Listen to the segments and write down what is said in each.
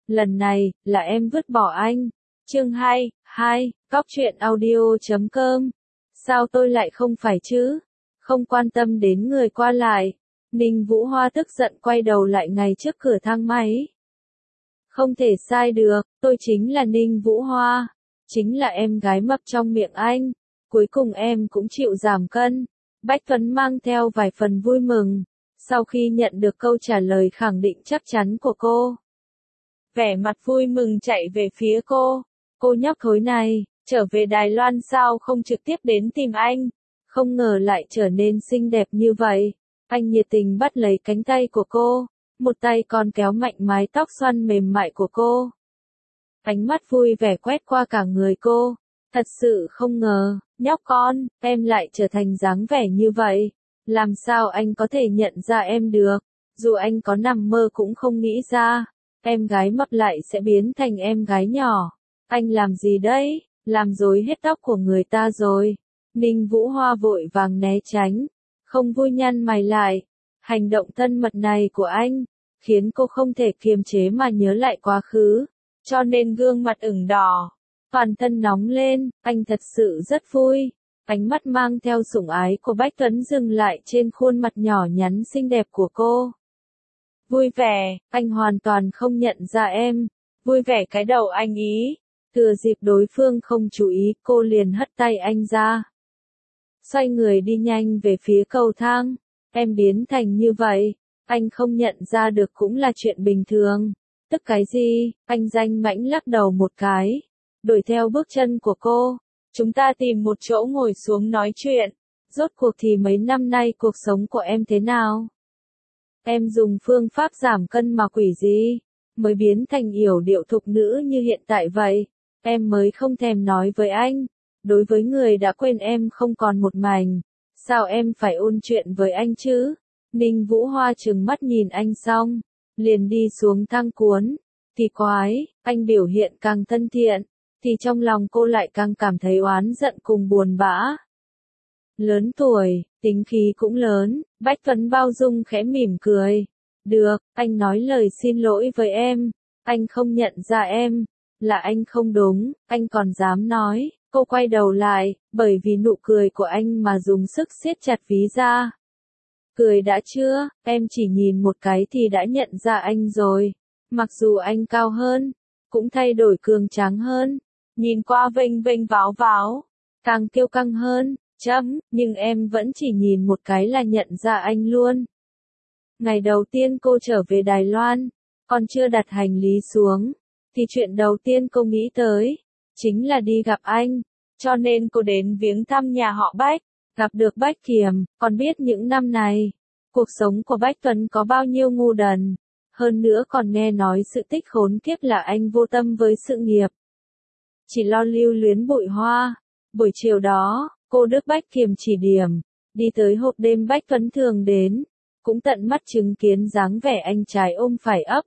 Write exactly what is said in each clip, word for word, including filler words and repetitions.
lần này, là em vứt bỏ anh. Chương hai, hai, Cóc truyện audio chấm com. Sao tôi lại không phải chứ? Không quan tâm đến người qua lại. Ninh Vũ Hoa tức giận quay đầu lại ngay trước cửa thang máy. Không thể sai được, tôi chính là Ninh Vũ Hoa. Chính là em gái mập trong miệng anh. Cuối cùng em cũng chịu giảm cân. Bách Tuấn mang theo vài phần vui mừng. Sau khi nhận được câu trả lời khẳng định chắc chắn của cô. Vẻ mặt vui mừng chạy về phía cô. Cô nhóc thối này, trở về Đài Loan sao không trực tiếp đến tìm anh. Không ngờ lại trở nên xinh đẹp như vậy. Anh nhiệt tình bắt lấy cánh tay của cô. Một tay còn kéo mạnh mái tóc xoăn mềm mại của cô. Ánh mắt vui vẻ quét qua cả người cô. Thật sự không ngờ, nhóc con, em lại trở thành dáng vẻ như vậy. Làm sao anh có thể nhận ra em được? Dù anh có nằm mơ cũng không nghĩ ra. Em gái mập lại sẽ biến thành em gái nhỏ. Anh làm gì đấy? Làm rối hết tóc của người ta rồi. Ninh Vũ Hoa vội vàng né tránh. Không vui nhăn mày lại. Hành động thân mật này của anh, khiến cô không thể kiềm chế mà nhớ lại quá khứ. Cho nên gương mặt ửng đỏ. Toàn thân nóng lên, anh thật sự rất vui. Ánh mắt mang theo sủng ái của Bách Tuấn dừng lại trên khuôn mặt nhỏ nhắn xinh đẹp của cô. Vui vẻ, anh hoàn toàn không nhận ra em. Vui vẻ cái đầu anh ý. Thừa dịp đối phương không chú ý, cô liền hất tay anh ra. Xoay người đi nhanh về phía cầu thang. Em biến thành như vậy, anh không nhận ra được cũng là chuyện bình thường. Tức cái gì? Anh danh mãnh lắc đầu một cái. Đuổi theo bước chân của cô. Chúng ta tìm một chỗ ngồi xuống nói chuyện. Rốt cuộc thì mấy năm nay cuộc sống của em thế nào? Em dùng phương pháp giảm cân mà quỷ gì? Mới biến thành yểu điệu thục nữ như hiện tại vậy. Em mới không thèm nói với anh. Đối với người đã quên em không còn một mảnh. Sao em phải ôn chuyện với anh chứ? Ninh Vũ Hoa trừng mắt nhìn anh xong. Liền đi xuống thang cuốn. Thì quái, anh biểu hiện càng thân thiện. Thì trong lòng cô lại càng cảm thấy oán giận cùng buồn bã. Lớn tuổi, tính khí cũng lớn, Bách Tuấn bao dung khẽ mỉm cười. Được, anh nói lời xin lỗi với em. Anh không nhận ra em. Là anh không đúng, anh còn dám nói. Cô quay đầu lại, bởi vì nụ cười của anh mà dùng sức siết chặt ví da. Cười đã chưa, em chỉ nhìn một cái thì đã nhận ra anh rồi. Mặc dù anh cao hơn, cũng thay đổi cường tráng hơn. Nhìn qua vênh vênh váo váo, càng kiêu căng hơn, chấm, nhưng em vẫn chỉ nhìn một cái là nhận ra anh luôn. Ngày đầu tiên cô trở về Đài Loan, còn chưa đặt hành lý xuống, thì chuyện đầu tiên cô nghĩ tới, chính là đi gặp anh, cho nên cô đến viếng thăm nhà họ Bách, gặp được Bách Kiềm, còn biết những năm này, cuộc sống của Bách Tuấn có bao nhiêu ngu đần, hơn nữa còn nghe nói sự tích khốn kiếp là anh vô tâm với sự nghiệp. Chỉ lo lưu luyến bụi hoa. Buổi chiều đó, cô Đức Bách Kiềm chỉ điểm, đi tới hộp đêm Bách Tuấn thường đến, cũng tận mắt chứng kiến dáng vẻ anh trai ôm phải ấp.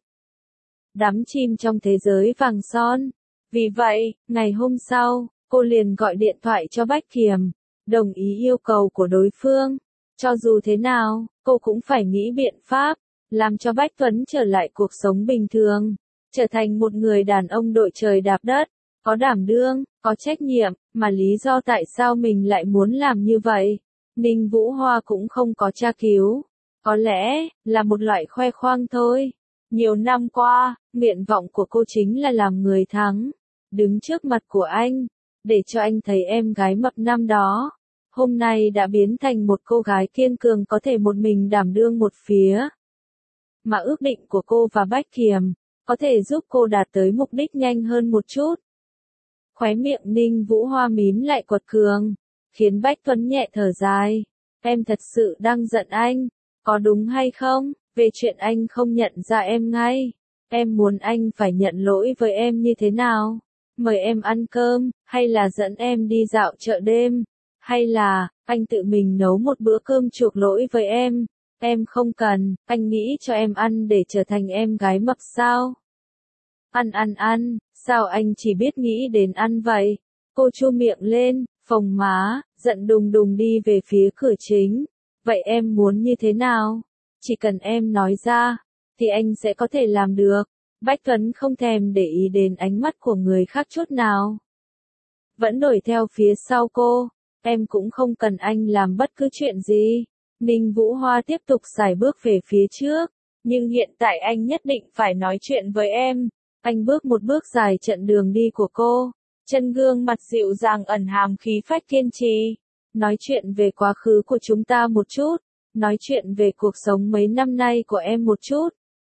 Đắm chìm trong thế giới vàng son. Vì vậy, ngày hôm sau, cô liền gọi điện thoại cho Bách Kiềm, đồng ý yêu cầu của đối phương. Cho dù thế nào, cô cũng phải nghĩ biện pháp, làm cho Bách Tuấn trở lại cuộc sống bình thường, trở thành một người đàn ông đội trời đạp đất. Có đảm đương, có trách nhiệm, mà lý do tại sao mình lại muốn làm như vậy, Ninh Vũ Hoa cũng không có tra cứu. Có lẽ, là một loại khoe khoang thôi. Nhiều năm qua, nguyện vọng của cô chính là làm người thắng, đứng trước mặt của anh, để cho anh thấy em gái mập năm đó. Hôm nay đã biến thành một cô gái kiên cường có thể một mình đảm đương một phía. Mà ước định của cô và Bách Kiềm, có thể giúp cô đạt tới mục đích nhanh hơn một chút. Khóe miệng Ninh Vũ Hoa mím lại quật cường, khiến Bách Tuấn nhẹ thở dài. Em thật sự đang giận anh, có đúng hay không? Về chuyện anh không nhận ra em ngay. Em muốn anh phải nhận lỗi với em như thế nào? Mời em ăn cơm, hay là dẫn em đi dạo chợ đêm? Hay là, anh tự mình nấu một bữa cơm chuộc lỗi với em? Em không cần, anh nghĩ cho em ăn để trở thành em gái mập sao? Ăn ăn ăn, sao anh chỉ biết nghĩ đến ăn vậy? Cô chu miệng lên, phồng má, giận đùng đùng đi về phía cửa chính. Vậy em muốn như thế nào? Chỉ cần em nói ra, thì anh sẽ có thể làm được. Bách Tuấn không thèm để ý đến ánh mắt của người khác chút nào. Vẫn đuổi theo phía sau cô, em cũng không cần anh làm bất cứ chuyện gì. Ninh Vũ Hoa tiếp tục sải bước về phía trước, nhưng hiện tại anh nhất định phải nói chuyện với em. Anh bước một bước dài chặn đường đi của cô, chân gương mặt dịu dàng ẩn hàm khí phách kiên trì. Nói chuyện về quá khứ của chúng ta một chút, nói chuyện về cuộc sống mấy năm nay của em một chút.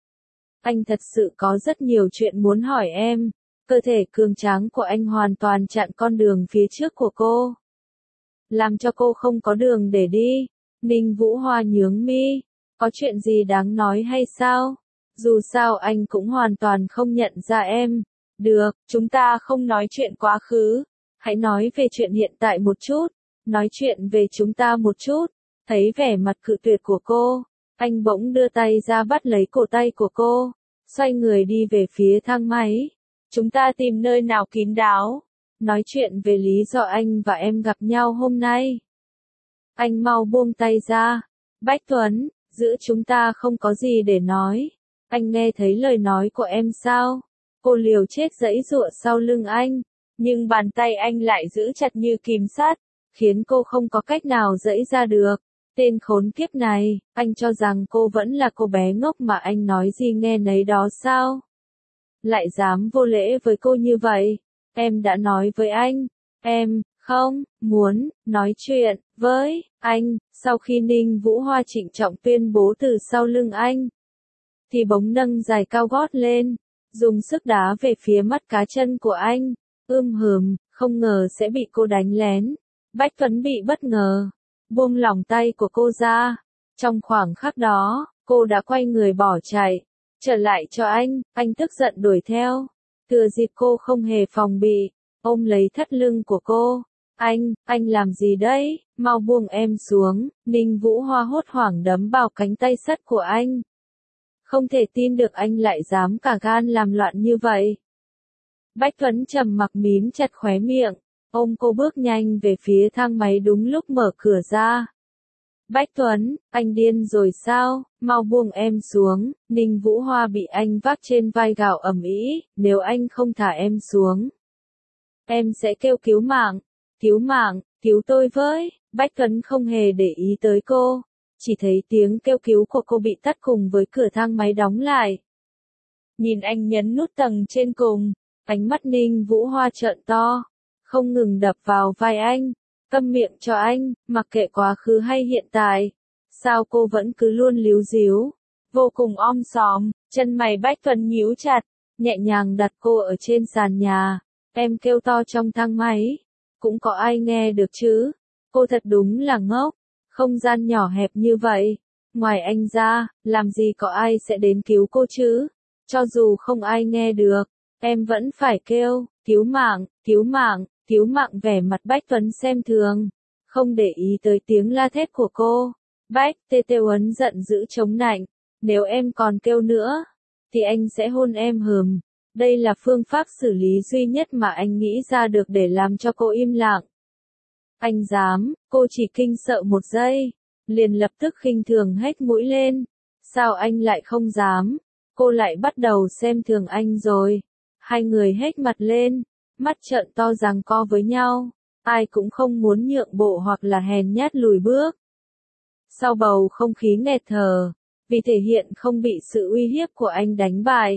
Anh thật sự có rất nhiều chuyện muốn hỏi em. Cơ thể cường tráng của anh hoàn toàn chặn con đường phía trước của cô, làm cho cô không có đường để đi. Ninh Vũ Hoa nhướng mi, có chuyện gì đáng nói hay sao? Dù sao anh cũng hoàn toàn không nhận ra em. Được, chúng ta không nói chuyện quá khứ, hãy nói về chuyện hiện tại một chút, nói chuyện về chúng ta một chút. Thấy vẻ mặt cự tuyệt của cô, anh bỗng đưa tay ra bắt lấy cổ tay của cô, xoay người đi về phía thang máy. Chúng ta tìm nơi nào kín đáo, nói chuyện về lý do anh và em gặp nhau hôm nay. Anh mau buông tay ra. Bách Tuấn, giữa chúng ta không có gì để nói. Anh nghe thấy lời nói của em sao? Cô liều chết giãy giụa sau lưng anh, nhưng bàn tay anh lại giữ chặt như kìm sắt, khiến cô không có cách nào giãy ra được. Tên khốn kiếp này, anh cho rằng cô vẫn là cô bé ngốc mà anh nói gì nghe nấy đó sao? Lại dám vô lễ với cô như vậy. Em đã nói với anh, em không muốn nói chuyện với anh. Sau khi Ninh Vũ Hoa trịnh trọng tuyên bố từ sau lưng anh, thì bỗng nâng giày cao gót lên, dùng sức đá về phía mắt cá chân của anh. Ưm hừm, không ngờ sẽ bị cô đánh lén. Bách Tuấn bị bất ngờ, buông lỏng tay của cô ra. Trong khoảng khắc đó, cô đã quay người bỏ chạy, trở lại cho anh. Anh tức giận đuổi theo, thừa dịp cô không hề phòng bị, ôm lấy thắt lưng của cô. Anh, anh làm gì đấy, mau buông em xuống. Ninh Vũ Hoa hốt hoảng đấm vào cánh tay sắt của anh. Không thể tin được anh lại dám cả gan làm loạn như vậy. Bách Tuấn trầm mặc mím chặt khóe miệng, ôm cô bước nhanh về phía thang máy đúng lúc mở cửa ra. Bách Tuấn, anh điên rồi sao, mau buông em xuống. Ninh Vũ Hoa bị anh vác trên vai gào ầm ĩ, nếu anh không thả em xuống, em sẽ kêu cứu mạng, cứu mạng, cứu tôi với. Bách Tuấn không hề để ý tới cô, chỉ thấy tiếng kêu cứu của cô bị tắt cùng với cửa thang máy đóng lại. Nhìn anh nhấn nút tầng trên cùng, ánh mắt Ninh Vũ Hoa trợn to, không ngừng đập vào vai anh. Câm miệng cho anh, mặc kệ quá khứ hay hiện tại. Sao cô vẫn cứ luôn líu díu, vô cùng om sòm. Chân mày Bách Tuấn nhíu chặt, nhẹ nhàng đặt cô ở trên sàn nhà. Em kêu to trong thang máy, cũng có ai nghe được chứ? Cô thật đúng là ngốc, không gian nhỏ hẹp như vậy, ngoài anh ra, làm gì có ai sẽ đến cứu cô chứ? Cho dù không ai nghe được, em vẫn phải kêu, cứu mạng, cứu mạng, cứu mạng. Vẻ mặt Bách Tuấn xem thường, không để ý tới tiếng la thét của cô. Bách, Tê Tê Uấn giận dữ chống nạnh, nếu em còn kêu nữa, thì anh sẽ hôn em hừm. Đây là phương pháp xử lý duy nhất mà anh nghĩ ra được để làm cho cô im lặng. Anh dám, cô chỉ kinh sợ một giây, liền lập tức khinh thường hét mũi lên. Sao anh lại không dám? Cô lại bắt đầu xem thường anh rồi. Hai người hét mặt lên, mắt trợn to giằng co với nhau, ai cũng không muốn nhượng bộ hoặc là hèn nhát lùi bước. Sau bầu không khí nghẹt thở, vì thể hiện không bị sự uy hiếp của anh đánh bại,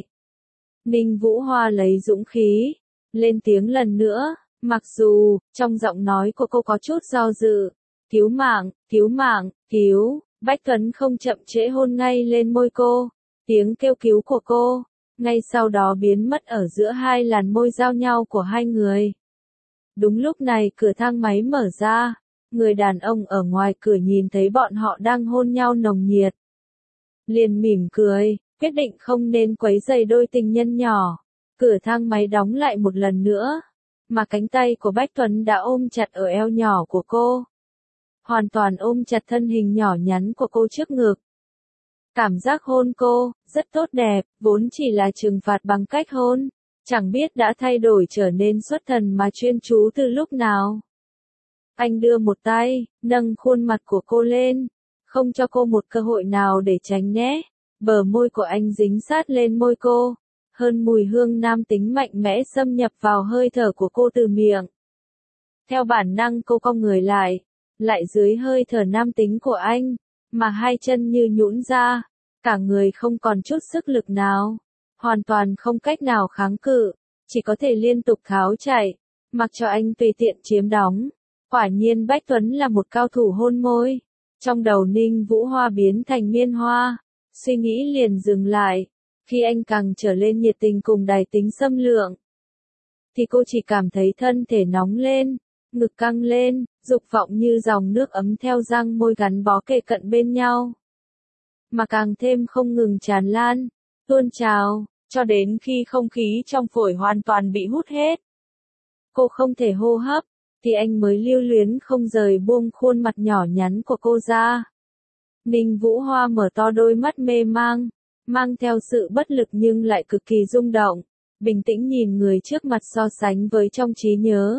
Ninh Vũ Hoa lấy dũng khí, lên tiếng lần nữa, mặc dù, trong giọng nói của cô có chút do dự. Cứu mạng, cứu mạng, cứu. Bách Tuấn không chậm trễ hôn ngay lên môi cô. Tiếng kêu cứu của cô, ngay sau đó biến mất ở giữa hai làn môi giao nhau của hai người. Đúng lúc này cửa thang máy mở ra, người đàn ông ở ngoài cửa nhìn thấy bọn họ đang hôn nhau nồng nhiệt, liền mỉm cười, quyết định không nên quấy rầy đôi tình nhân nhỏ. Cửa thang máy đóng lại một lần nữa, mà cánh tay của Bách Tuấn đã ôm chặt ở eo nhỏ của cô, hoàn toàn ôm chặt thân hình nhỏ nhắn của cô trước ngực. Cảm giác hôn cô, rất tốt đẹp, vốn chỉ là trừng phạt bằng cách hôn, chẳng biết đã thay đổi trở nên xuất thần mà chuyên chú từ lúc nào. Anh đưa một tay, nâng khuôn mặt của cô lên, không cho cô một cơ hội nào để tránh né. Bờ môi của anh dính sát lên môi cô, hơn mùi hương nam tính mạnh mẽ xâm nhập vào hơi thở của cô từ miệng. Theo bản năng cô cong người lại, lại dưới hơi thở nam tính của anh, mà hai chân như nhũn ra, cả người không còn chút sức lực nào, hoàn toàn không cách nào kháng cự, chỉ có thể liên tục tháo chạy, mặc cho anh tùy tiện chiếm đóng. Quả nhiên Bách Tuấn là một cao thủ hôn môi. Trong đầu Ninh Vũ Hoa biến thành Miên Hoa, suy nghĩ liền dừng lại. Khi anh càng trở lên nhiệt tình cùng đài tính xâm lượng, thì cô chỉ cảm thấy thân thể nóng lên, ngực căng lên, dục vọng như dòng nước ấm theo răng môi gắn bó kề cận bên nhau. Mà càng thêm không ngừng tràn lan, tuôn trào, cho đến khi không khí trong phổi hoàn toàn bị hút hết. Cô không thể hô hấp, thì anh mới lưu luyến không rời buông khuôn mặt nhỏ nhắn của cô ra. Ninh Vũ Hoa mở to đôi mắt mê mang, mang theo sự bất lực nhưng lại cực kỳ rung động, bình tĩnh nhìn người trước mặt so sánh với trong trí nhớ.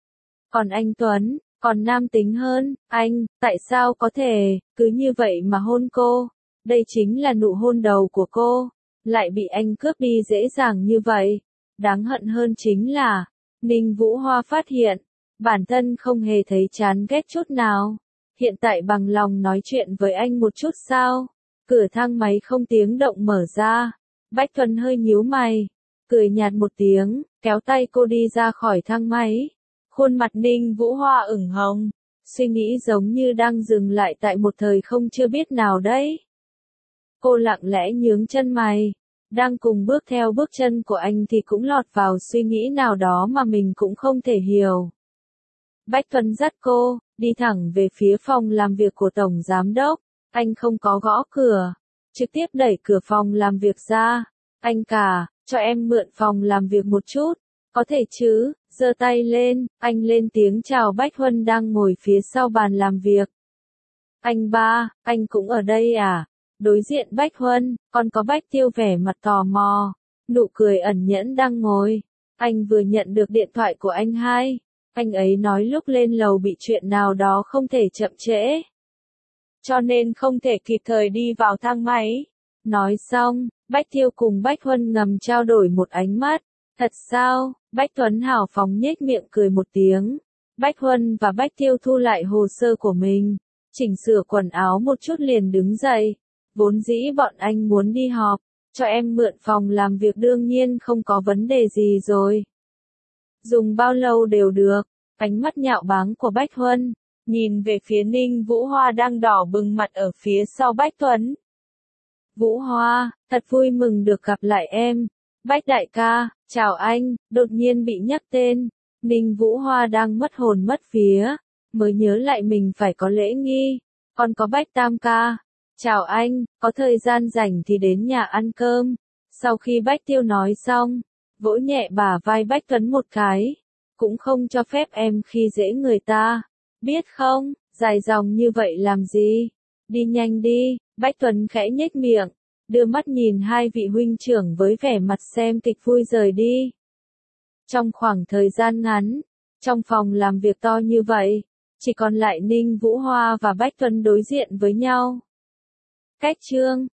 Còn anh Tuấn, còn nam tính hơn, anh, tại sao có thể, cứ như vậy mà hôn cô, đây chính là nụ hôn đầu của cô, lại bị anh cướp đi dễ dàng như vậy. Đáng hận hơn chính là, Ninh Vũ Hoa phát hiện, bản thân không hề thấy chán ghét chút nào. Hiện tại bằng lòng nói chuyện với anh một chút sao? Cửa thang máy không tiếng động mở ra. Bách Tuấn hơi nhíu mày, cười nhạt một tiếng, kéo tay cô đi ra khỏi thang máy. Khuôn mặt Ninh Vũ Hoa ửng hồng, suy nghĩ giống như đang dừng lại tại một thời không chưa biết nào đấy. Cô lặng lẽ nhướng chân mày, đang cùng bước theo bước chân của anh thì cũng lọt vào suy nghĩ nào đó mà mình cũng không thể hiểu. Bách Tuấn dắt cô, đi thẳng về phía phòng làm việc của Tổng Giám Đốc. Anh không có gõ cửa, trực tiếp đẩy cửa phòng làm việc ra. Anh cả, cho em mượn phòng làm việc một chút, có thể chứ? Giơ tay lên, anh lên tiếng chào Bách Huân đang ngồi phía sau bàn làm việc. Anh ba, anh cũng ở đây à? Đối diện Bách Huân, còn có Bách Tiêu vẻ mặt tò mò, nụ cười ẩn nhẫn đang ngồi. Anh vừa nhận được điện thoại của anh hai. Anh ấy nói lúc lên lầu bị chuyện nào đó không thể chậm trễ, cho nên không thể kịp thời đi vào thang máy. Nói xong, Bách Tiêu cùng Bách Huân ngầm trao đổi một ánh mắt. Thật sao? Bách Tuấn hào phóng nhếch miệng cười một tiếng. Bách Huân và Bách Tiêu thu lại hồ sơ của mình, chỉnh sửa quần áo một chút liền đứng dậy. Vốn dĩ bọn anh muốn đi họp, cho em mượn phòng làm việc đương nhiên không có vấn đề gì rồi. Dùng bao lâu đều được. Ánh mắt nhạo báng của Bách Huân nhìn về phía Ninh Vũ Hoa đang đỏ bừng mặt ở phía sau Bách Tuấn. Vũ Hoa, thật vui mừng được gặp lại em. Bách đại ca, chào anh. Đột nhiên bị nhắc tên, Ninh Vũ Hoa đang mất hồn mất vía, mới nhớ lại mình phải có lễ nghi. Còn có Bách tam ca, chào anh, có thời gian rảnh thì đến nhà ăn cơm. Sau khi Bách Tiêu nói xong, vỗ nhẹ bả vai Bách Tuấn một cái. Cũng không cho phép em khi dễ người ta, biết không? Dài dòng như vậy làm gì? Đi nhanh đi. Bách Tuấn khẽ nhếch miệng, đưa mắt nhìn hai vị huynh trưởng với vẻ mặt xem kịch vui rời đi. Trong khoảng thời gian ngắn, trong phòng làm việc to như vậy, chỉ còn lại Ninh Vũ Hoa và Bách Tuấn đối diện với nhau. Cách chương